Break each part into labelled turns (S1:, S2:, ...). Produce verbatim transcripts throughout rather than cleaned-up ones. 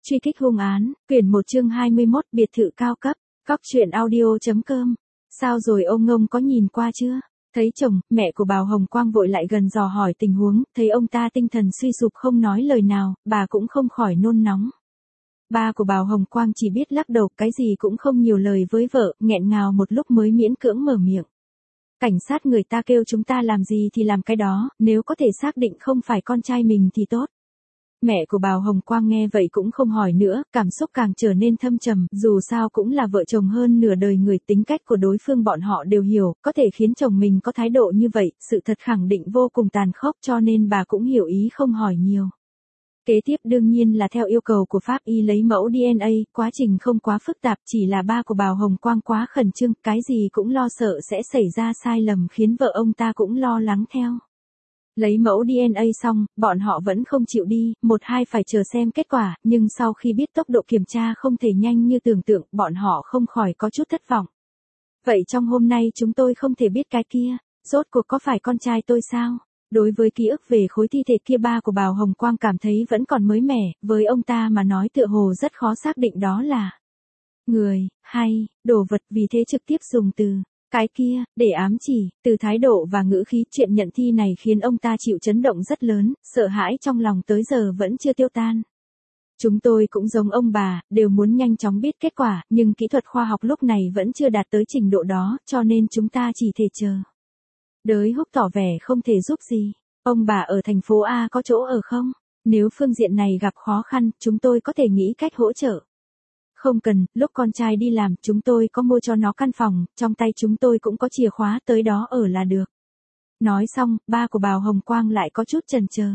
S1: Truy kích hung án, quyển một chương hai mươi mốt, biệt thự cao cấp, cóc truyện audio.com. Sao rồi ông Ngông có nhìn qua chưa? Thấy chồng, mẹ của Bào Hồng Quang vội lại gần dò hỏi tình huống, thấy ông ta tinh thần suy sụp không nói lời nào, bà cũng không khỏi nôn nóng. Ba của Bào Hồng Quang chỉ biết lắc đầu, cái gì cũng không nhiều lời với vợ, nghẹn ngào một lúc mới miễn cưỡng mở miệng. Cảnh sát người ta kêu chúng ta làm gì thì làm cái đó, nếu có thể xác định không phải con trai mình thì tốt. Mẹ của Bào Hồng Quang nghe vậy cũng không hỏi nữa, cảm xúc càng trở nên thâm trầm, dù sao cũng là vợ chồng hơn nửa đời người, tính cách của đối phương bọn họ đều hiểu, có thể khiến chồng mình có thái độ như vậy, sự thật khẳng định vô cùng tàn khốc, cho nên bà cũng hiểu ý không hỏi nhiều. Kế tiếp đương nhiên là theo yêu cầu của pháp y lấy mẫu đê en a, quá trình không quá phức tạp, chỉ là ba của Bào Hồng Quang quá khẩn trương, cái gì cũng lo sợ sẽ xảy ra sai lầm khiến vợ ông ta cũng lo lắng theo. Lấy mẫu đê en a xong, bọn họ vẫn không chịu đi, một hai phải chờ xem kết quả, nhưng sau khi biết tốc độ kiểm tra không thể nhanh như tưởng tượng, bọn họ không khỏi có chút thất vọng. Vậy trong hôm nay chúng tôi không thể biết cái kia, rốt cuộc có phải con trai tôi sao? Đối với ký ức về khối thi thể kia, ba của Bào Hồng Quang cảm thấy vẫn còn mới mẻ, với ông ta mà nói tựa hồ rất khó xác định đó là người, hay, đồ vật, vì thế trực tiếp dùng từ cái kia, để ám chỉ, từ thái độ và ngữ khí, chuyện nhận thi này khiến ông ta chịu chấn động rất lớn, sợ hãi trong lòng tới giờ vẫn chưa tiêu tan. Chúng tôi cũng giống ông bà, đều muốn nhanh chóng biết kết quả, nhưng kỹ thuật khoa học lúc này vẫn chưa đạt tới trình độ đó, cho nên chúng ta chỉ thể chờ. Đới Húc tỏ vẻ không thể giúp gì. Ông bà ở thành phố A có chỗ ở không? Nếu phương diện này gặp khó khăn, chúng tôi có thể nghĩ cách hỗ trợ. Không cần, lúc con trai đi làm, chúng tôi có mua cho nó căn phòng, trong tay chúng tôi cũng có chìa khóa, tới đó ở là được. Nói xong, ba của Bào Hồng Quang lại có chút chần chờ.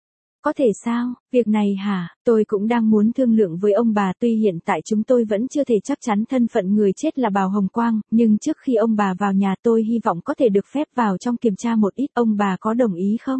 S1: Có thể sao, việc này hả, tôi cũng đang muốn thương lượng với ông bà, tuy hiện tại chúng tôi vẫn chưa thể chắc chắn thân phận người chết là Bào Hồng Quang, nhưng trước khi ông bà vào nhà tôi hy vọng có thể được phép vào trong kiểm tra một ít, ông bà có đồng ý không?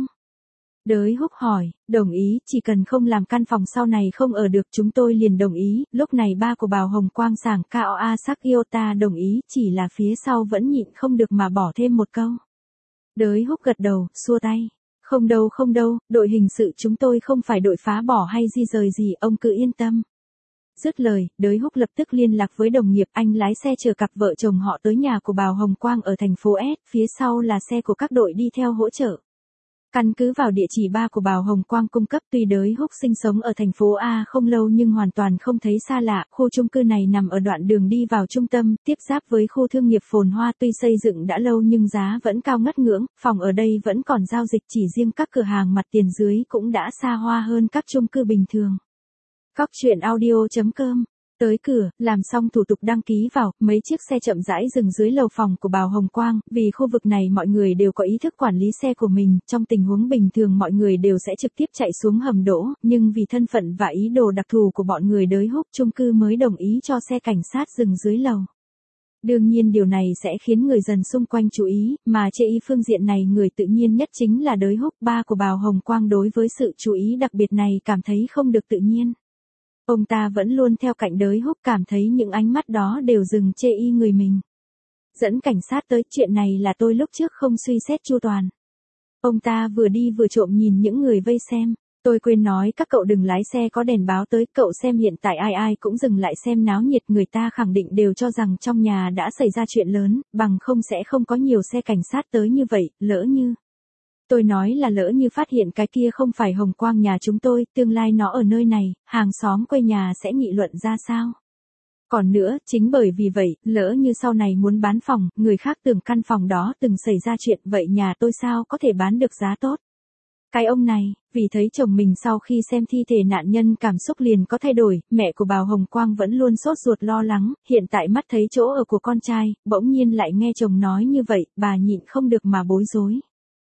S1: Đới Húc hỏi, đồng ý, chỉ cần không làm căn phòng sau này không ở được chúng tôi liền đồng ý, lúc này ba của Bào Hồng Quang sảng cao a sắc Iota đồng ý, chỉ là phía sau vẫn nhịn không được mà bỏ thêm một câu. Đới Húc gật đầu, xua tay. Không đâu không đâu, đội hình sự chúng tôi không phải đội phá bỏ hay di rời gì, ông cứ yên tâm. Dứt lời, Đới Húc lập tức liên lạc với đồng nghiệp, anh lái xe chờ cặp vợ chồng họ tới nhà của Bào Hồng Quang ở thành phố S, phía sau là xe của các đội đi theo hỗ trợ. Căn cứ vào địa chỉ ba của Bào Hồng Quang cung cấp, tuy Đới Húc sinh sống ở thành phố A không lâu nhưng hoàn toàn không thấy xa lạ, khu chung cư này nằm ở đoạn đường đi vào trung tâm, tiếp giáp với khu thương nghiệp phồn hoa, tuy xây dựng đã lâu nhưng giá vẫn cao ngất ngưỡng, phòng ở đây vẫn còn giao dịch, chỉ riêng các cửa hàng mặt tiền dưới cũng đã xa hoa hơn các chung cư bình thường. Cóc truyện audio.com. Tới cửa, làm xong thủ tục đăng ký vào, mấy chiếc xe chậm rãi dừng dưới lầu phòng của Bào Hồng Quang, vì khu vực này mọi người đều có ý thức quản lý xe của mình, trong tình huống bình thường mọi người đều sẽ trực tiếp chạy xuống hầm đỗ, nhưng vì thân phận và ý đồ đặc thù của bọn người Đới Húc, chung cư mới đồng ý cho xe cảnh sát dừng dưới lầu. Đương nhiên điều này sẽ khiến người dân xung quanh chú ý, mà chê ý phương diện này người tự nhiên nhất chính là Đới Húc, ba của Bào Hồng Quang đối với sự chú ý đặc biệt này cảm thấy không được tự nhiên. Ông ta vẫn luôn theo cạnh Đới Húc, cảm thấy những ánh mắt đó đều dừng chê y người mình. Dẫn cảnh sát tới, chuyện này là tôi lúc trước không suy xét chu toàn. Ông ta vừa đi vừa trộm nhìn những người vây xem. Tôi quên nói các cậu đừng lái xe có đèn báo tới, cậu xem hiện tại ai ai cũng dừng lại xem náo nhiệt, người ta khẳng định đều cho rằng trong nhà đã xảy ra chuyện lớn, bằng không sẽ không có nhiều xe cảnh sát tới như vậy, lỡ như. Tôi nói là lỡ như phát hiện cái kia không phải Hồng Quang nhà chúng tôi, tương lai nó ở nơi này, hàng xóm quê nhà sẽ nghị luận ra sao? Còn nữa, chính bởi vì vậy, lỡ như sau này muốn bán phòng, người khác tưởng căn phòng đó từng xảy ra chuyện, vậy nhà tôi sao có thể bán được giá tốt? Cái ông này, vì thấy chồng mình sau khi xem thi thể nạn nhân cảm xúc liền có thay đổi, mẹ của Bào Hồng Quang vẫn luôn sốt ruột lo lắng, hiện tại mắt thấy chỗ ở của con trai, bỗng nhiên lại nghe chồng nói như vậy, bà nhịn không được mà bối rối.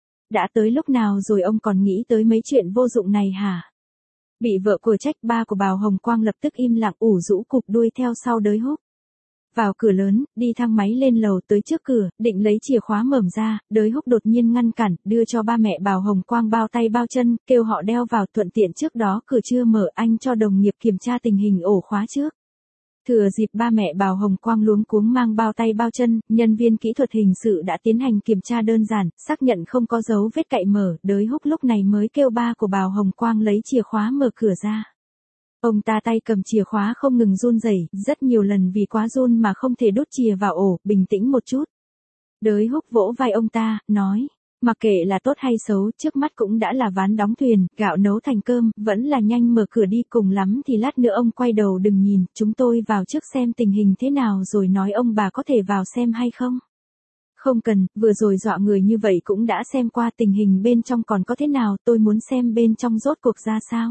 S1: Đã tới lúc nào rồi ông còn nghĩ tới mấy chuyện vô dụng này hả? Bị vợ của trách, ba của Bào Hồng Quang lập tức im lặng ủ rũ cụp đuôi theo sau Đới Húc. Vào cửa lớn, đi thang máy lên lầu, tới trước cửa, định lấy chìa khóa mở ra, Đới Húc đột nhiên ngăn cản, đưa cho ba mẹ Bào Hồng Quang bao tay bao chân, kêu họ đeo vào, thuận tiện trước đó cửa chưa mở anh cho đồng nghiệp kiểm tra tình hình ổ khóa trước. Thừa dịp ba mẹ Bào Hồng Quang luống cuống mang bao tay bao chân, nhân viên kỹ thuật hình sự đã tiến hành kiểm tra đơn giản, xác nhận không có dấu vết cậy mở, Đới Húc lúc này mới kêu ba của Bào Hồng Quang lấy chìa khóa mở cửa ra. Ông ta tay cầm chìa khóa không ngừng run rẩy, rất nhiều lần vì quá run mà không thể đút chìa vào ổ, bình tĩnh một chút. Đới Húc vỗ vai ông ta, nói, mặc kệ là tốt hay xấu, trước mắt cũng đã là ván đóng thuyền, gạo nấu thành cơm, vẫn là nhanh mở cửa đi, cùng lắm thì lát nữa ông quay đầu đừng nhìn, chúng tôi vào trước xem tình hình thế nào rồi nói ông bà có thể vào xem hay không. Không cần, vừa rồi dọa người như vậy cũng đã xem qua tình hình bên trong còn có thế nào, tôi muốn xem bên trong rốt cuộc ra sao.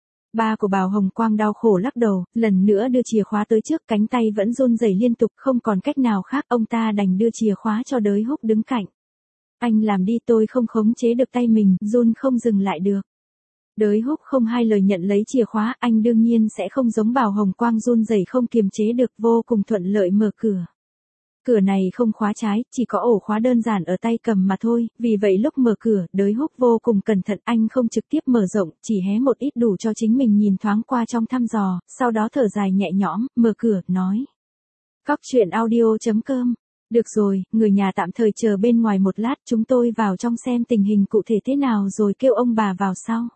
S1: Ba của Bào Hồng Quang đau khổ lắc đầu, lần nữa đưa chìa khóa tới trước, cánh tay vẫn run rẩy liên tục, không còn cách nào khác, ông ta đành đưa chìa khóa cho Đới Húc đứng cạnh. Anh làm đi, tôi không khống chế được tay mình, run không dừng lại được. Đới Húc không hai lời nhận lấy chìa khóa, anh đương nhiên sẽ không giống Bào Hồng Quang run rẩy không kiềm chế được, vô cùng thuận lợi mở cửa. Cửa này không khóa trái, chỉ có ổ khóa đơn giản ở tay cầm mà thôi, vì vậy lúc mở cửa, Đới Húc vô cùng cẩn thận, anh không trực tiếp mở rộng, chỉ hé một ít đủ cho chính mình nhìn thoáng qua trong thăm dò, sau đó thở dài nhẹ nhõm, mở cửa, nói. Cóc truyện audio chấm com. Được rồi, người nhà tạm thời chờ bên ngoài một lát, chúng tôi vào trong xem tình hình cụ thể thế nào rồi kêu ông bà vào sau.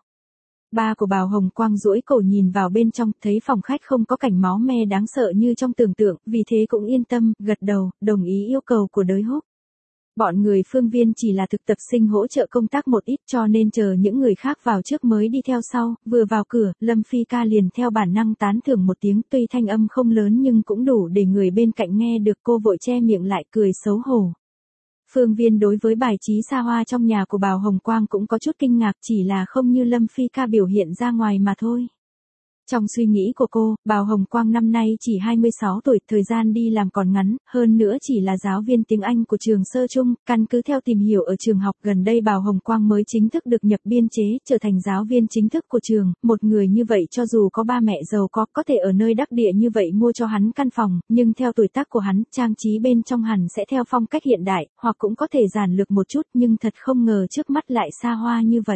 S1: Ba của Bào Hồng Quang duỗi cổ nhìn vào bên trong, thấy phòng khách không có cảnh máu me đáng sợ như trong tưởng tượng, vì thế cũng yên tâm, gật đầu, đồng ý yêu cầu của Đới Húc. Bọn người Phương Viên chỉ là thực tập sinh hỗ trợ công tác một ít cho nên chờ những người khác vào trước mới đi theo sau, vừa vào cửa, Lâm Phi ca liền theo bản năng tán thưởng một tiếng, tuy thanh âm không lớn nhưng cũng đủ để người bên cạnh nghe được, cô vội che miệng lại cười xấu hổ. Phương Viên đối với bài trí xa hoa trong nhà của Bào Hồng Quang cũng có chút kinh ngạc, chỉ là không như Lâm Phi ca biểu hiện ra ngoài mà thôi. Trong suy nghĩ của cô, Bào Hồng Quang năm nay chỉ hai mươi sáu tuổi, thời gian đi làm còn ngắn, hơn nữa chỉ là giáo viên tiếng Anh của trường sơ trung, căn cứ theo tìm hiểu ở trường học gần đây Bào Hồng Quang mới chính thức được nhập biên chế, trở thành giáo viên chính thức của trường, một người như vậy cho dù có ba mẹ giàu có, có thể ở nơi đắc địa như vậy mua cho hắn căn phòng, nhưng theo tuổi tác của hắn, trang trí bên trong hẳn sẽ theo phong cách hiện đại, hoặc cũng có thể giản lược một chút, nhưng thật không ngờ trước mắt lại xa hoa như vậy.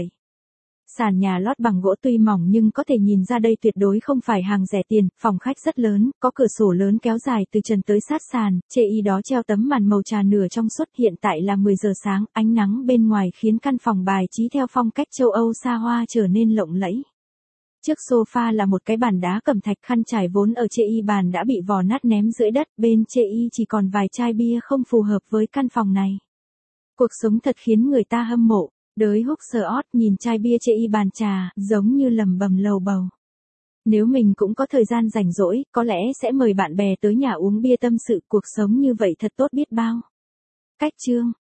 S1: Sàn nhà lót bằng gỗ tuy mỏng nhưng có thể nhìn ra đây tuyệt đối không phải hàng rẻ tiền, phòng khách rất lớn, có cửa sổ lớn kéo dài từ trần tới sát sàn, chê y đó treo tấm màn màu trà nửa trong suốt, hiện tại là mười giờ sáng, ánh nắng bên ngoài khiến căn phòng bài trí theo phong cách châu Âu xa hoa trở nên lộng lẫy. Trước sofa là một cái bàn đá cẩm thạch, khăn trải vốn ở chê y bàn đã bị vò nát ném dưới đất, bên chê y chỉ còn vài chai bia không phù hợp với căn phòng này. Cuộc sống thật khiến người ta hâm mộ. Đới Húc sờ ót nhìn chai bia chê y bàn trà, giống như lầm bầm lầu bầu. Nếu mình cũng có thời gian rảnh rỗi, có lẽ sẽ mời bạn bè tới nhà uống bia tâm sự, cuộc sống như vậy thật tốt biết bao. Cách chương